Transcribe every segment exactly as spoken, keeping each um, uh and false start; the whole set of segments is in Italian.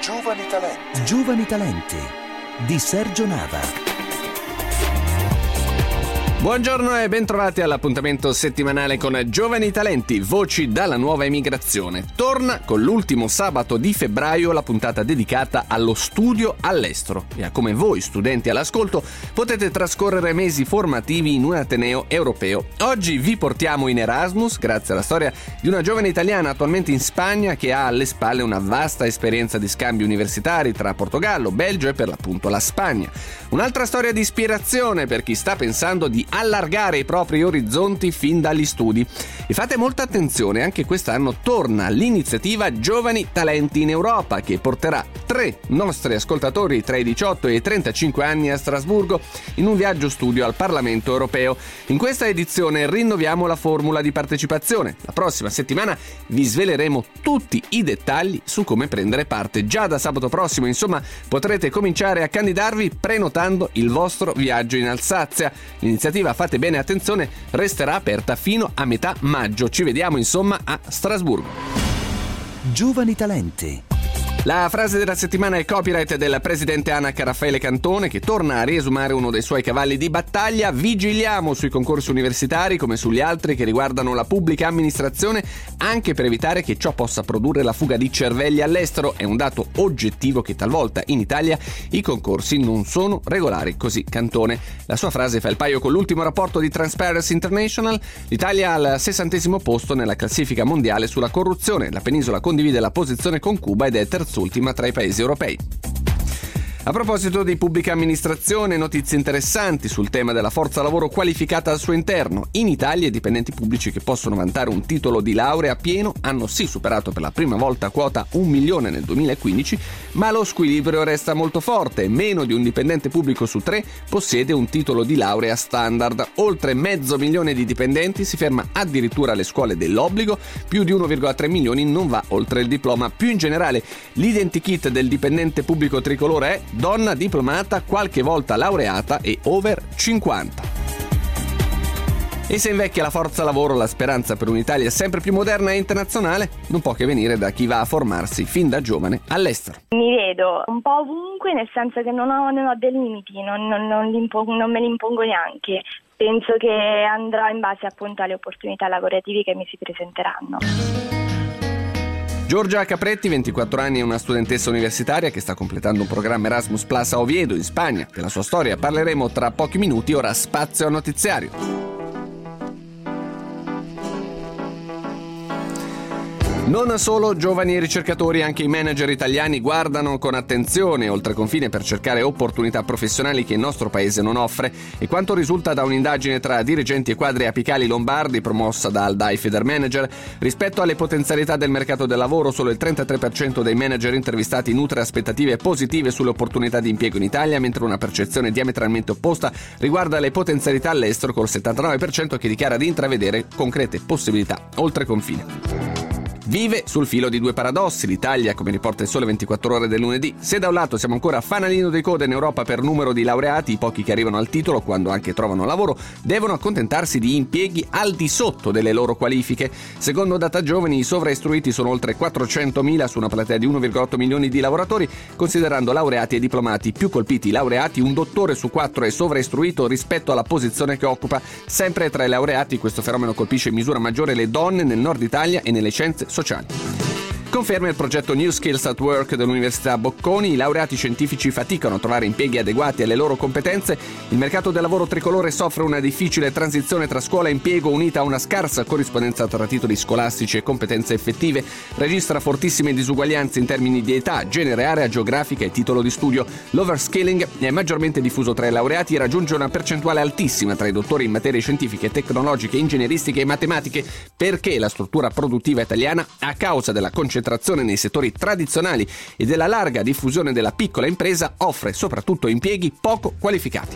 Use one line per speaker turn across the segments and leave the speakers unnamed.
Giovani Talenti.
Giovani Talenti di Sergio Nava.
Buongiorno e bentrovati all'appuntamento settimanale con Giovani Talenti, voci dalla nuova emigrazione. Torna con l'ultimo sabato di febbraio la puntata dedicata allo studio all'estero e a come voi, studenti all'ascolto, potete trascorrere mesi formativi in un ateneo europeo. Oggi vi portiamo in Erasmus grazie alla storia di una giovane italiana attualmente in Spagna che ha alle spalle una vasta esperienza di scambi universitari tra Portogallo, Belgio e per l'appunto la Spagna. Un'altra storia di ispirazione per chi sta pensando di allargare i propri orizzonti fin dagli studi. E fate molta attenzione, anche quest'anno torna l'iniziativa Giovani Talenti in Europa, che porterà tre nostri ascoltatori tra i diciotto e i trentacinque anni a Strasburgo in un viaggio studio al Parlamento europeo. In questa edizione rinnoviamo la formula di partecipazione. La prossima settimana vi sveleremo tutti i dettagli su come prendere parte. Già da sabato prossimo, insomma, potrete cominciare a candidarvi prenotando il vostro viaggio in Alsazia. L'iniziativa, fate bene attenzione, resterà aperta fino a metà maggio. Ci vediamo insomma a Strasburgo.
Giovani Talenti.
La frase della settimana è copyright del presidente ANAC Raffaele Cantone, che torna a riesumare uno dei suoi cavalli di battaglia. Vigiliamo sui concorsi universitari come sugli altri che riguardano la pubblica amministrazione, anche per evitare che ciò possa produrre la fuga di cervelli all'estero. È un dato oggettivo che talvolta in Italia i concorsi non sono regolari, così Cantone. La sua frase fa il paio con l'ultimo rapporto di Transparency International. L'Italia al sessantesimo posto nella classifica mondiale sulla corruzione. La penisola condivide la posizione con Cuba ed è terzultima tra i paesi europei. A proposito di pubblica amministrazione, notizie interessanti sul tema della forza lavoro qualificata al suo interno. In Italia i dipendenti pubblici che possono vantare un titolo di laurea pieno hanno sì superato per la prima volta quota un milione nel duemilaquindici, ma lo squilibrio resta molto forte. Meno di un dipendente pubblico su tre possiede un titolo di laurea standard. Oltre mezzo milione di dipendenti si ferma addirittura alle scuole dell'obbligo, più di uno virgola tre milioni non va oltre il diploma. Più in generale, l'identikit del dipendente pubblico tricolore è donna diplomata, qualche volta laureata e over cinquanta. E se invecchia la forza lavoro, la speranza per un'Italia sempre più moderna e internazionale non può che venire da chi va a formarsi fin da giovane all'estero.
Mi vedo un po' ovunque, nel senso che non ho, non ho dei limiti, non, non, non, non me li impongo neanche. Penso che andrò in base appunto alle opportunità lavorative che mi si presenteranno.
Giorgia Capretti, ventiquattro anni, è una studentessa universitaria che sta completando un programma Erasmus Plus a Oviedo, in Spagna. Della sua storia parleremo tra pochi minuti, ora spazio al notiziario. Non solo giovani e ricercatori, anche i manager italiani guardano con attenzione oltre confine per cercare opportunità professionali che il nostro paese non offre. E quanto risulta da un'indagine tra dirigenti e quadri apicali lombardi promossa da Aldai Federmanager, rispetto alle potenzialità del mercato del lavoro, solo il trentatré per cento dei manager intervistati nutre aspettative positive sulle opportunità di impiego in Italia, mentre una percezione diametralmente opposta riguarda le potenzialità all'estero, col settantanove per cento che dichiara di intravedere concrete possibilità oltre confine. Vive sul filo di due paradossi l'Italia, come riporta il Sole ventiquattro Ore del lunedì. Se da un lato siamo ancora fanalino di coda in Europa per numero di laureati, i pochi che arrivano al titolo, quando anche trovano lavoro, devono accontentarsi di impieghi al di sotto delle loro qualifiche. Secondo Data Giovani, i sovraistruiti sono oltre quattrocentomila su una platea di uno virgola otto milioni di lavoratori, considerando laureati e diplomati. Più colpiti i laureati, un dottore su quattro è sovraistruito rispetto alla posizione che occupa. Sempre tra i laureati questo fenomeno colpisce in misura maggiore le donne nel nord Italia e nelle scienze sociali. Conferma il progetto New Skills at Work dell'Università Bocconi, i laureati scientifici faticano a trovare impieghi adeguati alle loro competenze, il mercato del lavoro tricolore soffre una difficile transizione tra scuola e impiego unita a una scarsa corrispondenza tra titoli scolastici e competenze effettive, registra fortissime disuguaglianze in termini di età, genere, area geografica e titolo di studio. L'overskilling è maggiormente diffuso tra i laureati e raggiunge una percentuale altissima tra i dottori in materie scientifiche, tecnologiche, ingegneristiche e matematiche, perché la struttura produttiva italiana, a causa della concentrazione nei settori tradizionali e della larga diffusione della piccola impresa, offre soprattutto impieghi poco qualificati.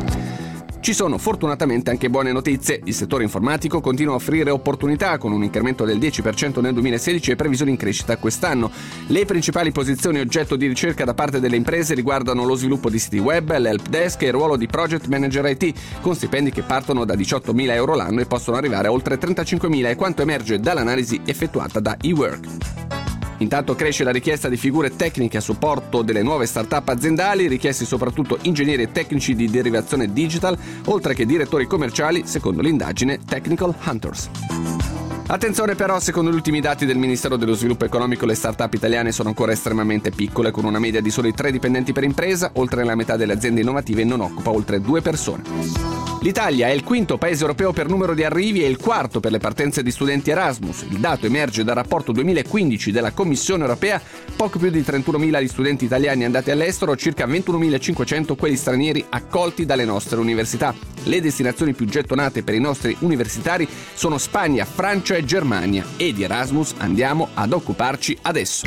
Ci sono fortunatamente anche buone notizie. Il settore informatico continua a offrire opportunità con un incremento del dieci per cento nel duemilasedici e previsioni in crescita quest'anno. Le principali posizioni oggetto di ricerca da parte delle imprese riguardano lo sviluppo di siti web, l'help desk e il ruolo di project manager I T, con stipendi che partono da diciottomila euro l'anno e possono arrivare a oltre trentacinquemila, e quanto emerge dall'analisi effettuata da eWork. Intanto cresce la richiesta di figure tecniche a supporto delle nuove start-up aziendali, richiesti soprattutto ingegneri e tecnici di derivazione digital, oltre che direttori commerciali, secondo l'indagine Technical Hunters. Attenzione però, secondo gli ultimi dati del Ministero dello Sviluppo Economico, le start-up italiane sono ancora estremamente piccole, con una media di soli tre dipendenti per impresa, oltre la metà delle aziende innovative non occupa oltre due persone. L'Italia è il quinto paese europeo per numero di arrivi e il quarto per le partenze di studenti Erasmus. Il dato emerge dal rapporto duemilaquindici della Commissione europea, poco più di trentunomila gli studenti italiani andati all'estero, circa ventunomilacinquecento quelli stranieri accolti dalle nostre università. Le destinazioni più gettonate per i nostri universitari sono Spagna, Francia e Germania, e di Erasmus andiamo ad occuparci adesso.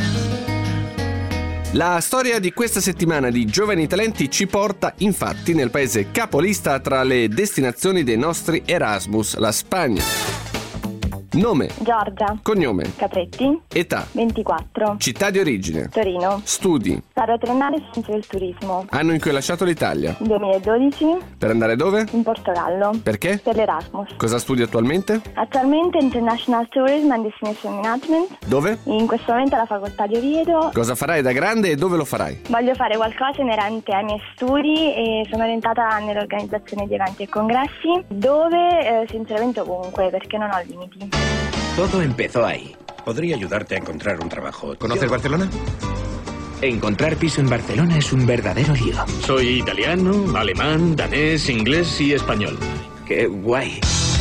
La storia di questa settimana di Giovani Talenti ci porta infatti nel paese capolista tra le destinazioni dei nostri Erasmus, la Spagna. Nome:
Giorgia.
Cognome:
Capretti.
Età:
ventiquattro.
Città di origine:
Torino.
Studi:
Laurea triennale in scienze del turismo.
Anno in cui hai lasciato l'Italia:
duemiladodici.
Per andare dove?
In Portogallo.
Perché?
Per l'Erasmus.
Cosa studi attualmente?
Attualmente International Tourism and Destination Management.
Dove?
In questo momento alla facoltà di Oviedo.
Cosa farai da grande e dove lo farai?
Voglio fare qualcosa inerente ai miei studi e sono orientata nell'organizzazione di eventi e congressi, dove eh, sinceramente ovunque, perché non ho limiti.
Todo empezó ahí. Podría ayudarte a encontrar un trabajo.
¿Conoces Barcelona?
Encontrar piso en Barcelona es un verdadero lío.
Soy italiano, alemán, danés, inglés y español.
Qué guay.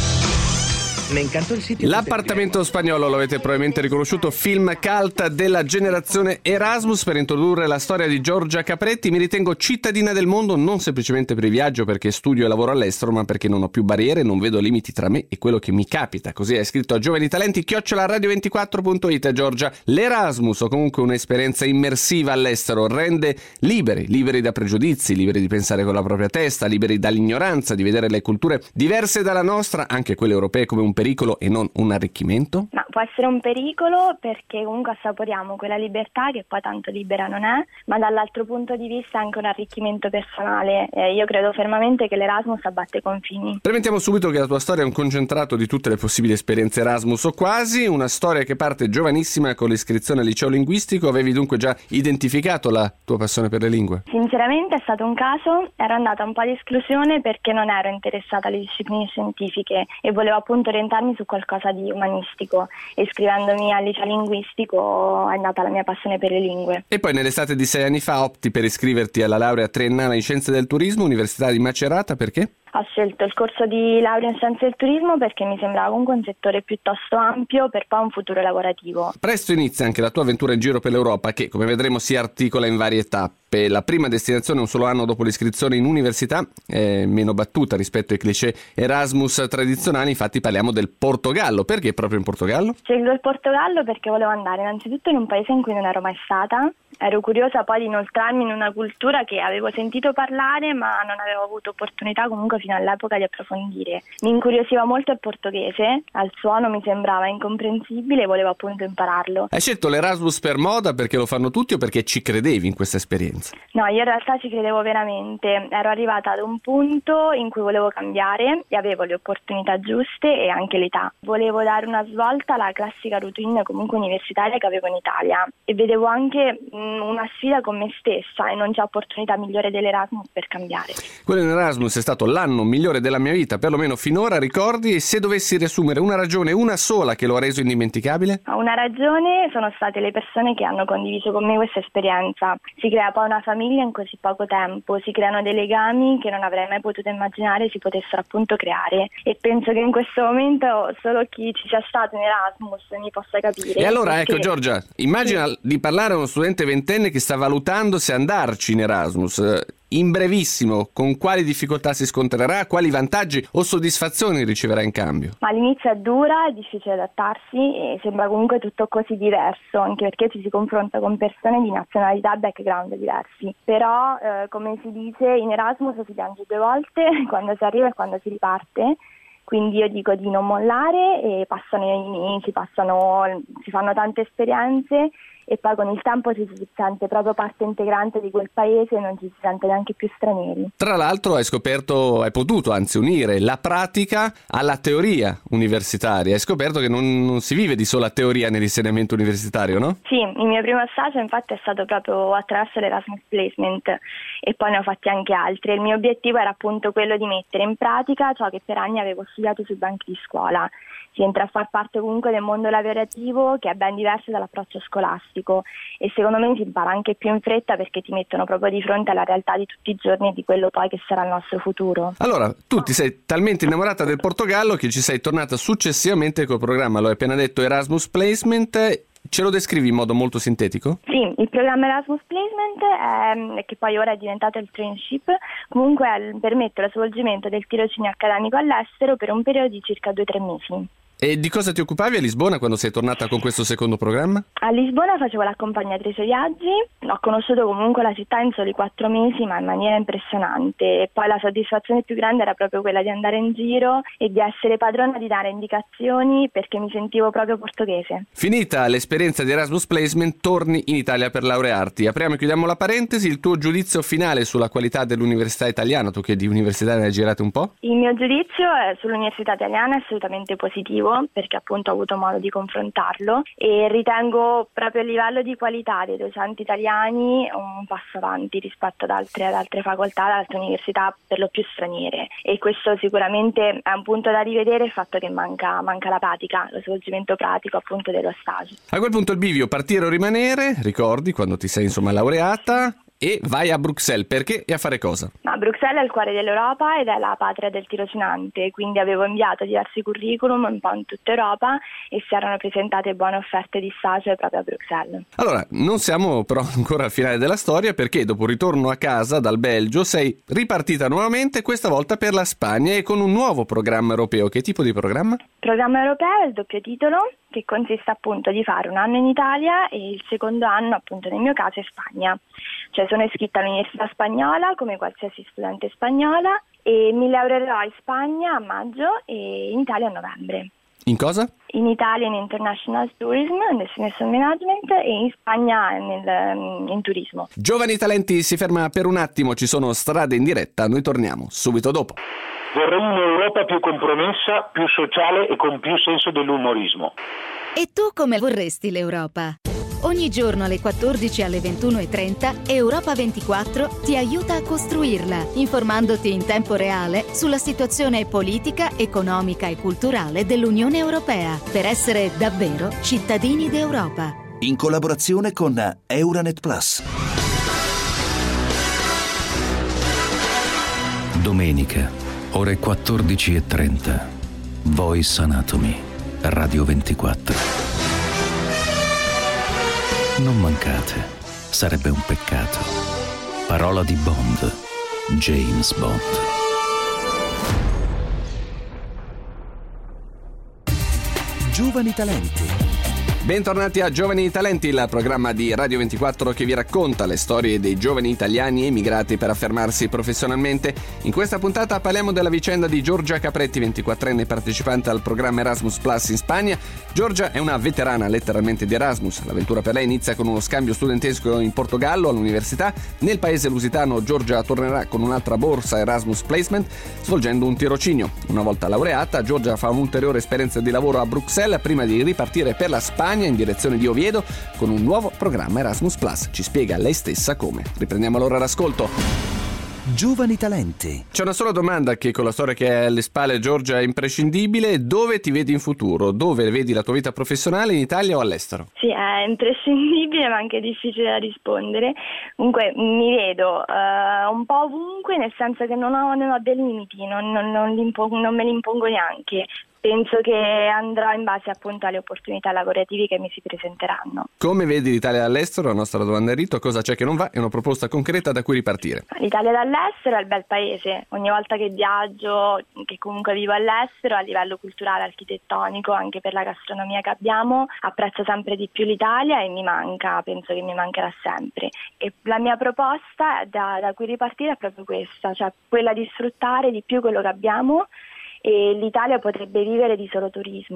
Me encantó il sito.
L'appartamento spagnolo, lo avete probabilmente riconosciuto, film cult della generazione Erasmus. Per introdurre la storia di Giorgia Capretti: mi ritengo cittadina del mondo non semplicemente per il viaggio, perché studio e lavoro all'estero, ma perché non ho più barriere, non vedo limiti tra me e quello che mi capita. Così è scritto a Giovani Talenti chiocciola radio ventiquattro punto it. Giorgia, l'Erasmus, o comunque un'esperienza immersiva all'estero, rende liberi, liberi da pregiudizi, liberi di pensare con la propria testa, liberi dall'ignoranza, di vedere le culture diverse dalla nostra, anche quelle europee, come un pericolo e non un arricchimento?
Ma può essere un pericolo perché comunque assaporiamo quella libertà che poi tanto libera non è, ma dall'altro punto di vista anche un arricchimento personale. Eh, io credo fermamente che l'Erasmus abbatte confini. Premettiamo
subito che la tua storia è un concentrato di tutte le possibili esperienze Erasmus, o quasi, una storia che parte giovanissima con l'iscrizione al liceo linguistico. Avevi dunque già identificato la tua passione per le lingue?
Sinceramente è stato un caso, ero andata un po' di esclusione perché non ero interessata alle discipline scientifiche e volevo appunto orientarmi su qualcosa di umanistico, e iscrivendomi al liceo linguistico è nata la mia passione per le lingue.
E poi nell'estate di sei anni fa opti per iscriverti alla laurea triennale in scienze del turismo, Università di Macerata. Perché?
Ho scelto il corso di laurea in scienze del turismo perché mi sembrava comunque un settore piuttosto ampio per poi un futuro lavorativo.
Presto inizia anche la tua avventura in giro per l'Europa, che come vedremo si articola in varie tappe. La prima destinazione un solo anno dopo l'iscrizione in università, è meno battuta rispetto ai cliché Erasmus tradizionali, infatti parliamo del Portogallo. Perché proprio in Portogallo?
Scelgo il Portogallo perché volevo andare innanzitutto in un paese in cui non ero mai stata. Ero curiosa poi di inoltrarmi in una cultura che avevo sentito parlare ma non avevo avuto opportunità comunque fino all'epoca di approfondire. Mi incuriosiva molto il portoghese, al suono mi sembrava incomprensibile e volevo appunto impararlo.
Hai scelto l'Erasmus per moda perché lo fanno tutti o perché ci credevi in questa esperienza?
No, io in realtà ci credevo veramente. Ero arrivata ad un punto in cui volevo cambiare e avevo le opportunità giuste e anche l'età. Volevo dare una svolta alla classica routine comunque universitaria che avevo in Italia e vedevo anche una sfida con me stessa e non c'è opportunità migliore dell'Erasmus per cambiare.
Quello in Erasmus è stato l'anno migliore della mia vita, perlomeno finora, ricordi? E se dovessi riassumere una ragione, una sola, che lo ha reso indimenticabile?
Una ragione sono state le persone che hanno condiviso con me questa esperienza. Si crea poi una famiglia in così poco tempo, si creano dei legami che non avrei mai potuto immaginare si potessero appunto creare, e penso che in questo momento solo chi ci sia stato in Erasmus mi possa capire.
E allora
perché...
ecco Giorgia, immagina sì. di parlare a uno studente ventenne che sta valutando se andarci in Erasmus. In brevissimo, con quali difficoltà si scontrerà, quali vantaggi o soddisfazioni riceverà in cambio?
Ma all'inizio è dura, è difficile adattarsi e sembra comunque tutto così diverso, anche perché ci si confronta con persone di nazionalità e background diversi. Però, eh, come si dice, in Erasmus si piange due volte, quando si arriva e quando si riparte. Quindi io dico di non mollare, e passano i mesi, passano, si fanno tante esperienze e poi con il tempo ci si sente proprio parte integrante di quel paese e non ci si sente neanche più stranieri.
Tra l'altro hai scoperto, hai potuto anzi unire la pratica alla teoria universitaria. Hai scoperto che non, non si vive di sola teoria nell'insegnamento universitario, no?
Sì, il mio primo stage infatti è stato proprio attraverso l'Erasmus Placement e poi ne ho fatti anche altri. Il mio obiettivo era appunto quello di mettere in pratica ciò che per anni avevo studiato sui banchi di scuola. Si entra a far parte comunque del mondo lavorativo che è ben diverso dall'approccio scolastico e secondo me si impara anche più in fretta perché ti mettono proprio di fronte alla realtà di tutti i giorni e di quello poi che sarà il nostro futuro.
Allora, tu ti sei talmente innamorata del Portogallo che ci sei tornata successivamente col programma, lo hai appena detto, Erasmus Placement. Ce lo descrivi in modo molto sintetico?
Sì, il programma Erasmus Placement, è, che poi ora è diventato il Trainship, comunque è, permette lo svolgimento del tirocinio accademico all'estero per un periodo di circa due o tre mesi.
E di cosa ti occupavi a Lisbona quando sei tornata con questo secondo programma?
A Lisbona facevo l'accompagnatrice viaggi, ho conosciuto comunque la città in soli quattro mesi ma in maniera impressionante e poi la soddisfazione più grande era proprio quella di andare in giro e di essere padrona di dare indicazioni perché mi sentivo proprio portoghese.
Finita l'esperienza di Erasmus Placement, torni in Italia per laurearti. Apriamo e chiudiamo la parentesi, il tuo giudizio finale sulla qualità dell'università italiana, tu che di università ne hai girate un po'?
Il mio giudizio sull'università italiana è assolutamente positivo perché appunto ho avuto modo di confrontarlo e ritengo proprio a livello di qualità dei docenti italiani un passo avanti rispetto ad altre, ad altre facoltà, ad altre università per lo più straniere e questo sicuramente è un punto da rivedere, il fatto che manca, manca la pratica, lo svolgimento pratico appunto dello stage.
A quel punto il bivio, partire o rimanere, ricordi quando ti sei insomma laureata? E vai a Bruxelles, perché e a fare cosa?
Ma Bruxelles è il cuore dell'Europa ed è la patria del tirocinante, quindi avevo inviato diversi curriculum un po' in tutta Europa e si erano presentate buone offerte di stage proprio a Bruxelles.
Allora, non siamo però ancora al finale della storia perché dopo il ritorno a casa dal Belgio sei ripartita nuovamente, questa volta per la Spagna e con un nuovo programma europeo. Che tipo di programma?
Il programma europeo è il doppio titolo, che consiste appunto di fare un anno in Italia e il secondo anno appunto nel mio caso in Spagna. Cioè sono iscritta all'università spagnola come qualsiasi studente spagnola e mi laureerò in Spagna a maggio e in Italia a novembre.
In cosa?
In Italia in International Tourism, Destination Management e in Spagna nel, in turismo.
Giovani Talenti si ferma per un attimo, ci sono strade in diretta, noi torniamo subito dopo.
Vorrei un'Europa più compromessa, più sociale e con più senso dell'umorismo.
E tu come vorresti l'Europa? Ogni giorno alle quattordici e alle ventuno e trenta Europa ventiquattro ti aiuta a costruirla, informandoti in tempo reale sulla situazione politica, economica e culturale dell'Unione Europea, per essere davvero cittadini d'Europa.
In collaborazione con Euranet Plus. Domenica, ore quattordici e trenta. Voice Anatomy, Radio ventiquattro. Non mancate, sarebbe un peccato. Parola di Bond, James Bond. Giovani Talenti.
Bentornati a Giovani Talenti, il programma di Radio ventiquattro che vi racconta le storie dei giovani italiani emigrati per affermarsi professionalmente. In questa puntata parliamo della vicenda di Giorgia Capretti, ventiquattrenne partecipante al programma Erasmus Plus in Spagna. Giorgia è una veterana letteralmente di Erasmus. L'avventura per lei inizia con uno scambio studentesco in Portogallo all'università. Nel paese lusitano Giorgia tornerà con un'altra borsa Erasmus Placement svolgendo un tirocinio. Una volta laureata, Giorgia fa un'ulteriore esperienza di lavoro a Bruxelles prima di ripartire per la Spagna in direzione di Oviedo con un nuovo programma Erasmus Plus. Ci spiega lei stessa come. Riprendiamo allora l'ascolto.
Giovani Talenti.
C'è una sola domanda che con la storia che è alle spalle Giorgia è imprescindibile: dove ti vedi in futuro? Dove vedi la tua vita professionale, in Italia o all'estero?
Sì, è imprescindibile ma anche difficile da rispondere. Comunque mi vedo uh, un po' ovunque, nel senso che non ho, non ho dei limiti, non, non, non, non me li impongo neanche. Penso che andrò in base appunto alle opportunità lavorative che mi si presenteranno.
Come vedi l'Italia dall'estero? La nostra domanda è rito, cosa c'è che non va? È una proposta concreta da cui ripartire.
L'Italia dall'estero è il bel paese. Ogni volta che viaggio, che comunque vivo all'estero, a livello culturale, architettonico, anche per la gastronomia che abbiamo, apprezzo sempre di più l'Italia e mi manca, penso che mi mancherà sempre. E la mia proposta da, da cui ripartire è proprio questa, cioè quella di sfruttare di più quello che abbiamo. E l'Italia potrebbe vivere di solo turismo,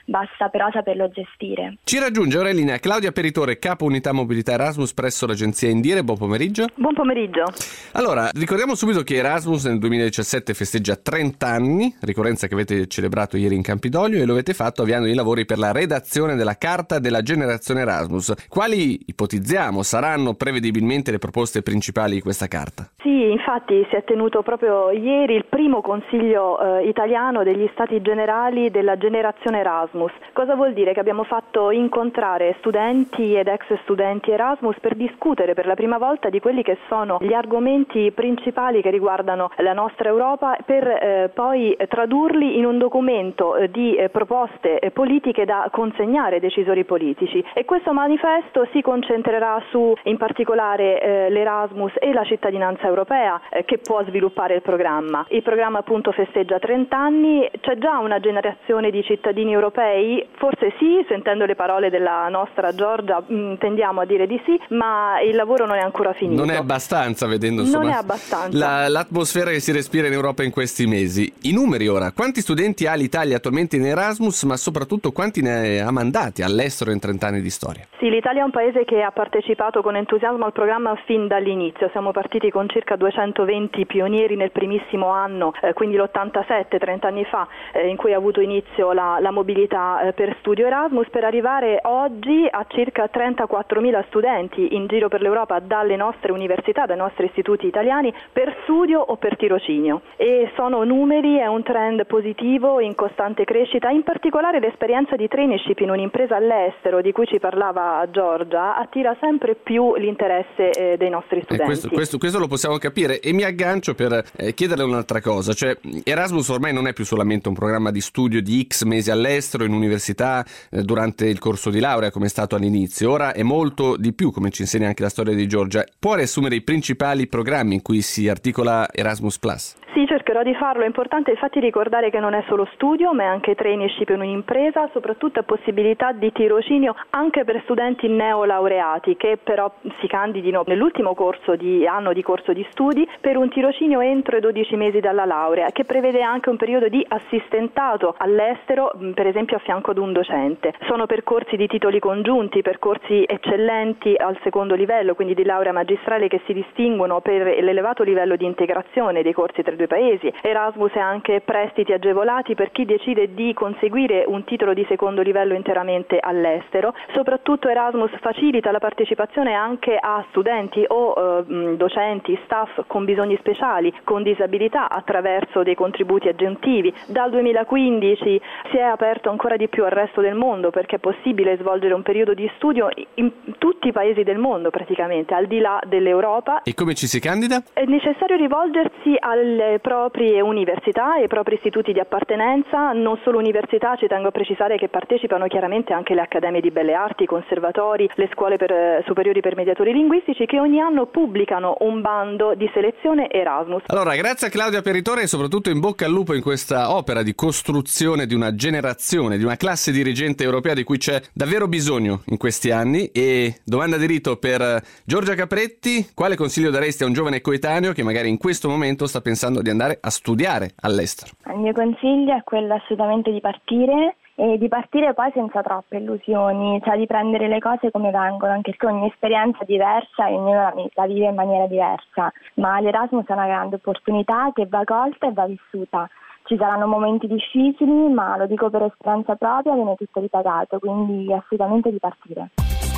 basta però saperlo gestire.
Ci raggiunge ora in linea Claudia Peritore, capo unità mobilità Erasmus presso l'agenzia Indire. Buon pomeriggio.
Buon pomeriggio.
Allora, ricordiamo subito che Erasmus nel duemiladiciassette festeggia trenta anni, ricorrenza che avete celebrato ieri in Campidoglio, e lo avete fatto avviando i lavori per la redazione della Carta della Generazione Erasmus. Quali, ipotizziamo, saranno prevedibilmente le proposte principali di questa carta?
Sì, infatti si è tenuto proprio ieri il primo consiglio eh, italiano degli Stati Generali della Generazione Erasmus. Cosa vuol dire? Che abbiamo fatto incontrare studenti ed ex studenti Erasmus per discutere per la prima volta di quelli che sono gli argomenti principali che riguardano la nostra Europa, per eh, poi tradurli in un documento eh, di eh, proposte eh, politiche da consegnare ai decisori politici. E questo manifesto si concentrerà su in particolare eh, l'Erasmus e la cittadinanza europea eh, che può sviluppare il programma. Il programma appunto festeggia trenta anni, c'è già una generazione di cittadini europei, forse sì, sentendo le parole della nostra Giorgia mh, tendiamo a dire di sì, ma il lavoro non è ancora finito.
Non è abbastanza, vedendo insomma
non è abbastanza.
La, l'atmosfera che si respira in Europa in questi mesi. I numeri ora, quanti studenti ha l'Italia attualmente in Erasmus, ma soprattutto quanti ne ha mandati all'estero in trenta anni di storia?
Sì, l'Italia è un paese che ha partecipato con entusiasmo al programma fin dall'inizio. Siamo partiti con circa duecentoventi pionieri nel primissimo anno, eh, quindi l'ottantasette, trenta anni fa, eh, in cui ha avuto inizio la, la mobilità eh, per studio Erasmus, per arrivare oggi a circa trentaquattromila studenti in giro per l'Europa dalle nostre università, dai nostri istituti italiani, per studio o per tirocinio. E sono numeri, è un trend positivo in costante crescita. In particolare l'esperienza di traineeship in un'impresa all'estero, di cui ci parlava Giorgia, attira sempre più l'interesse eh, dei nostri studenti.
Eh, questo, questo, questo lo possiamo capire, e mi aggancio per eh, chiederle un'altra cosa, cioè Erasmus ormai non è più solamente un programma di studio di X mesi all'estero in università eh, durante il corso di laurea come è stato all'inizio, ora è molto di più, come ci insegna anche la storia di Giorgia. Può riassumere i principali programmi in cui si articola Erasmus Plus?
Sì, cercherò di farlo. È importante infatti ricordare che non è solo studio, ma è anche traineeship in un'impresa, soprattutto possibilità di tirocinio anche per studenti neolaureati che però si candidino nell'ultimo corso di anno di corso di studi per un tirocinio entro i dodici mesi dalla laurea, che prevede anche un periodo di assistentato all'estero, per esempio a fianco ad un docente. Sono percorsi di titoli congiunti, percorsi eccellenti al secondo livello, quindi di laurea magistrale, che si distinguono per l'elevato livello di integrazione dei corsi tra i due paesi. Erasmus è anche prestiti agevolati per chi decide di conseguire un titolo di secondo livello interamente all'estero. Soprattutto Erasmus facilita la partecipazione anche a studenti o eh, docenti, staff con bisogni speciali, con disabilità, attraverso dei contributi aggiuntivi. Dal duemilaquindici si è aperto ancora di più al resto del mondo, perché è possibile svolgere un periodo di studio in tutti i paesi del mondo praticamente, al di là dell'Europa.
E come ci si candida?
È necessario rivolgersi alle proprie università e ai propri istituti di appartenenza, non solo università, ci tengo a precisare che partecipano chiaramente anche le accademie di belle arti, i conservatori, le scuole per, superiori per mediatori linguistici, che ogni anno pubblicano un bando di selezione Erasmus.
Allora, grazie a Claudia Peritore e soprattutto in bocca al lupo in questa opera di costruzione di una generazione, di una classe dirigente europea di cui c'è davvero bisogno in questi anni. E domanda di rito per Giorgia Capretti: quale consiglio daresti a un giovane coetaneo che magari in questo momento sta pensando di andare a studiare all'estero?
Il mio consiglio è quello assolutamente di partire, e di partire poi senza troppe illusioni, cioè di prendere le cose come vengono, anche se ogni esperienza è diversa e ognuno la, la vive in maniera diversa, ma l'Erasmus è una grande opportunità che va colta e va vissuta. Ci saranno momenti difficili, ma lo dico per esperienza propria, viene tutto ripagato, quindi assolutamente di partire.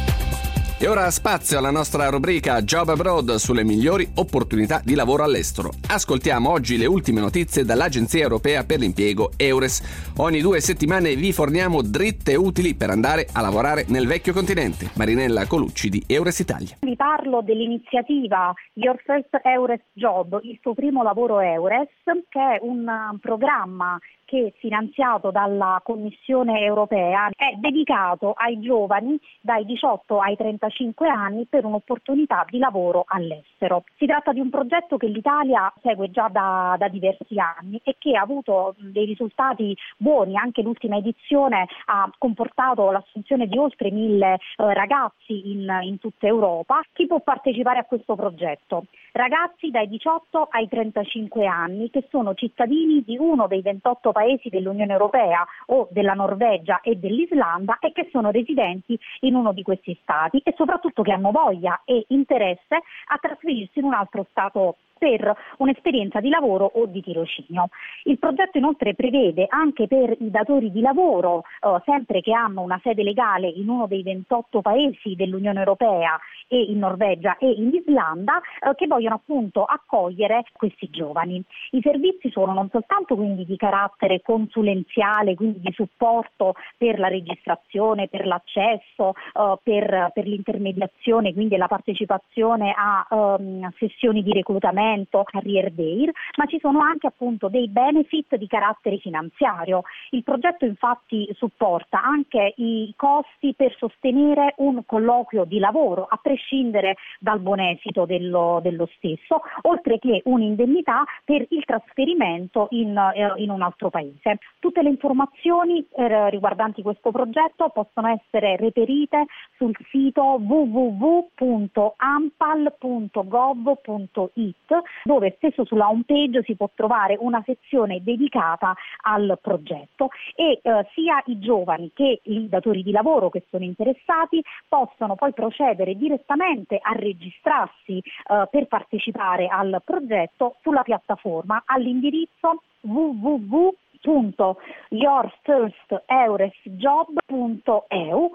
E ora spazio alla nostra rubrica Job Abroad sulle migliori opportunità di lavoro all'estero. Ascoltiamo oggi le ultime notizie dall'Agenzia Europea per l'Impiego EURES. Ogni due settimane vi forniamo dritte utili per andare a lavorare nel vecchio continente. Marinella Colucci di EURES Italia.
Vi parlo dell'iniziativa Your First EURES Job, il tuo primo lavoro EURES, che è un programma che, finanziato dalla Commissione europea, è dedicato ai giovani dai diciotto ai trentacinque anni per un'opportunità di lavoro all'estero. Si tratta di un progetto che l'Italia segue già da, da diversi anni e che ha avuto dei risultati buoni. Anche l'ultima edizione ha comportato l'assunzione di oltre mille eh, ragazzi in, in tutta Europa. Chi può partecipare a questo progetto? ragazzi dai diciotto ai trentacinque anni che sono cittadini di uno dei ventotto paesi dell'Unione Europea o della Norvegia e dell'Islanda e che sono residenti in uno di questi stati e soprattutto che hanno voglia e interesse a trasferirsi in un altro stato per un'esperienza di lavoro o di tirocinio. Il progetto inoltre prevede anche per i datori di lavoro, eh, sempre che hanno una sede legale in uno dei ventotto paesi dell'Unione Europea e in Norvegia e in Islanda, eh, che vogliono appunto accogliere questi giovani. I servizi sono non soltanto quindi di carattere consulenziale, quindi di supporto per la registrazione, per l'accesso, eh, per, per l'intermediazione, quindi la partecipazione a um, sessioni di reclutamento, career day, ma ci sono anche appunto dei benefit di carattere finanziario. Il progetto infatti supporta anche i costi per sostenere un colloquio di lavoro a prescindere dal buon esito dello, dello stesso, oltre che un'indennità per il trasferimento in, eh, in un altro paese. Tutte le informazioni eh, riguardanti questo progetto possono essere reperite sul sito w w w punto ampal punto gov punto it, dove spesso sulla home page si può trovare una sezione dedicata al progetto e eh, sia i giovani che i datori di lavoro che sono interessati possono poi procedere direttamente a registrarsi eh, per partecipare al progetto sulla piattaforma all'indirizzo w w w punto your first eures job punto e u.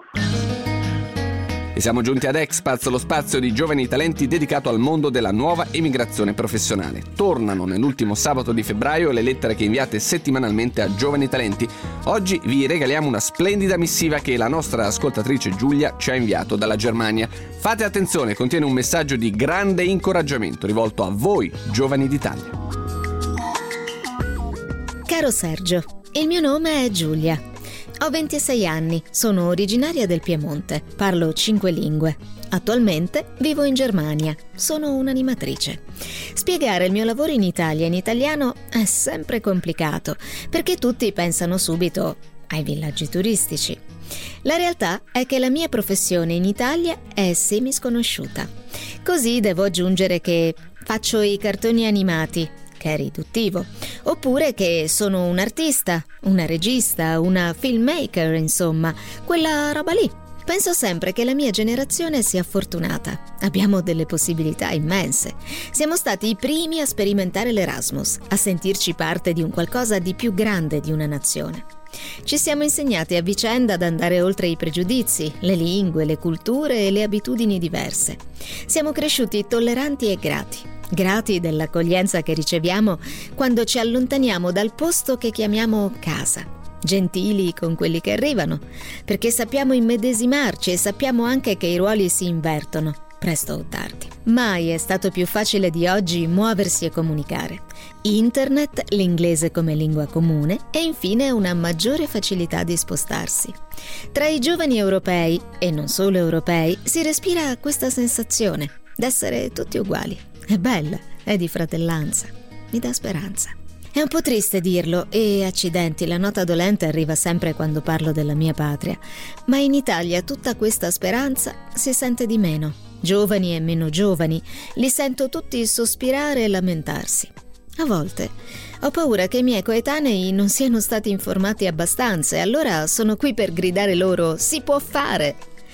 E siamo giunti ad Expats, lo spazio di giovani talenti dedicato al mondo della nuova emigrazione professionale. Tornano nell'ultimo sabato di febbraio le lettere che inviate settimanalmente a Giovani Talenti. Oggi vi regaliamo una splendida missiva che la nostra ascoltatrice Giulia ci ha inviato dalla Germania. Fate attenzione, contiene un messaggio di grande incoraggiamento rivolto a voi, giovani d'Italia.
Caro Sergio, il mio nome è Giulia. Ho ventisei anni, sono originaria del Piemonte, parlo cinque lingue. Attualmente vivo in Germania, sono un'animatrice. Spiegare il mio lavoro in Italia in italiano è sempre complicato, perché tutti pensano subito ai villaggi turistici. La realtà è che la mia professione in Italia è semisconosciuta. Così devo aggiungere che faccio i cartoni animati, che è riduttivo, oppure che sono un artista, una regista, una filmmaker, insomma, quella roba lì. Penso sempre che la mia generazione sia fortunata. Abbiamo delle possibilità immense. Siamo stati i primi a sperimentare l'Erasmus, a sentirci parte di un qualcosa di più grande di una nazione. Ci siamo insegnati a vicenda ad andare oltre i pregiudizi, le lingue, le culture e le abitudini diverse. Siamo cresciuti tolleranti e grati. Grati dell'accoglienza che riceviamo quando ci allontaniamo dal posto che chiamiamo casa. Gentili con quelli che arrivano, perché sappiamo immedesimarci e sappiamo anche che i ruoli si invertono, presto o tardi. Mai è stato più facile di oggi muoversi e comunicare. Internet, l'inglese come lingua comune e infine una maggiore facilità di spostarsi. Tra i giovani europei, e non solo europei, si respira questa sensazione d'essere tutti uguali. È bella, è di fratellanza, mi dà speranza. È un po' triste dirlo e, accidenti, la nota dolente arriva sempre quando parlo della mia patria, ma in Italia tutta questa speranza si sente di meno. Giovani e meno giovani, li sento tutti sospirare e lamentarsi. A volte ho paura che i miei coetanei non siano stati informati abbastanza e allora sono qui per gridare loro «Si può fare!».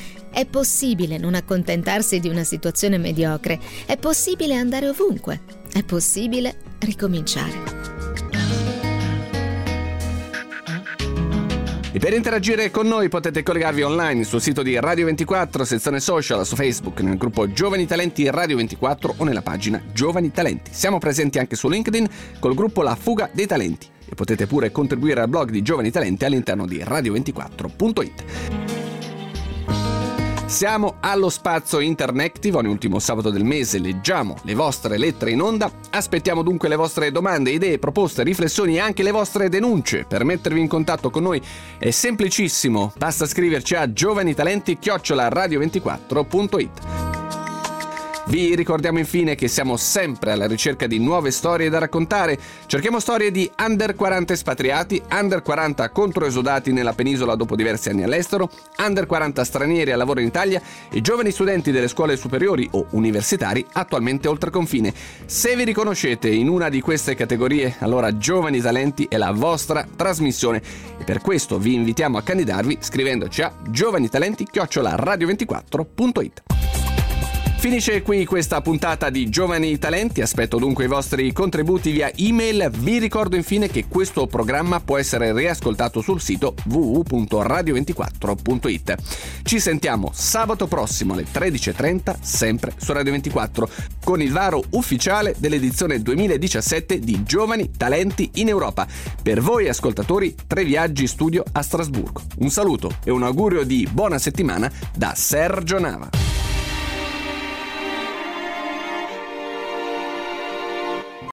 È possibile non accontentarsi di una situazione mediocre, è possibile andare ovunque, è possibile ricominciare.
E per interagire con noi potete collegarvi online sul sito di Radio ventiquattro, sezione social, su Facebook, nel gruppo Giovani Talenti Radio ventiquattro o nella pagina Giovani Talenti. Siamo presenti anche su LinkedIn col gruppo La Fuga dei Talenti e potete pure contribuire al blog di Giovani Talenti all'interno di radio ventiquattro punto it. Siamo allo spazio Interactive, ogni ultimo sabato del mese leggiamo le vostre lettere in onda. Aspettiamo dunque le vostre domande, idee, proposte, riflessioni e anche le vostre denunce. Per mettervi in contatto con noi è semplicissimo, basta scriverci a giovanitalenti chiocciola radio ventiquattro punto it. Vi ricordiamo infine che siamo sempre alla ricerca di nuove storie da raccontare. Cerchiamo storie di under quaranta espatriati, under quaranta controesodati nella penisola dopo diversi anni all'estero, under quaranta stranieri al lavoro in Italia e giovani studenti delle scuole superiori o universitari attualmente oltre confine. Se vi riconoscete in una di queste categorie, allora Giovani Talenti è la vostra trasmissione e per questo vi invitiamo a candidarvi scrivendoci a giovanitalenti chiocciola radio ventiquattro punto it. Finisce qui questa puntata di Giovani Talenti, aspetto dunque i vostri contributi via email. Vi ricordo infine che questo programma può essere riascoltato sul sito w w w punto radio ventiquattro punto it. Ci sentiamo sabato prossimo alle tredici e trenta, sempre su Radio ventiquattro, con il varo ufficiale dell'edizione duemiladiciassette di Giovani Talenti in Europa. Per voi ascoltatori, tre viaggi studio a Strasburgo. Un saluto e un augurio di buona settimana da Sergio Nava.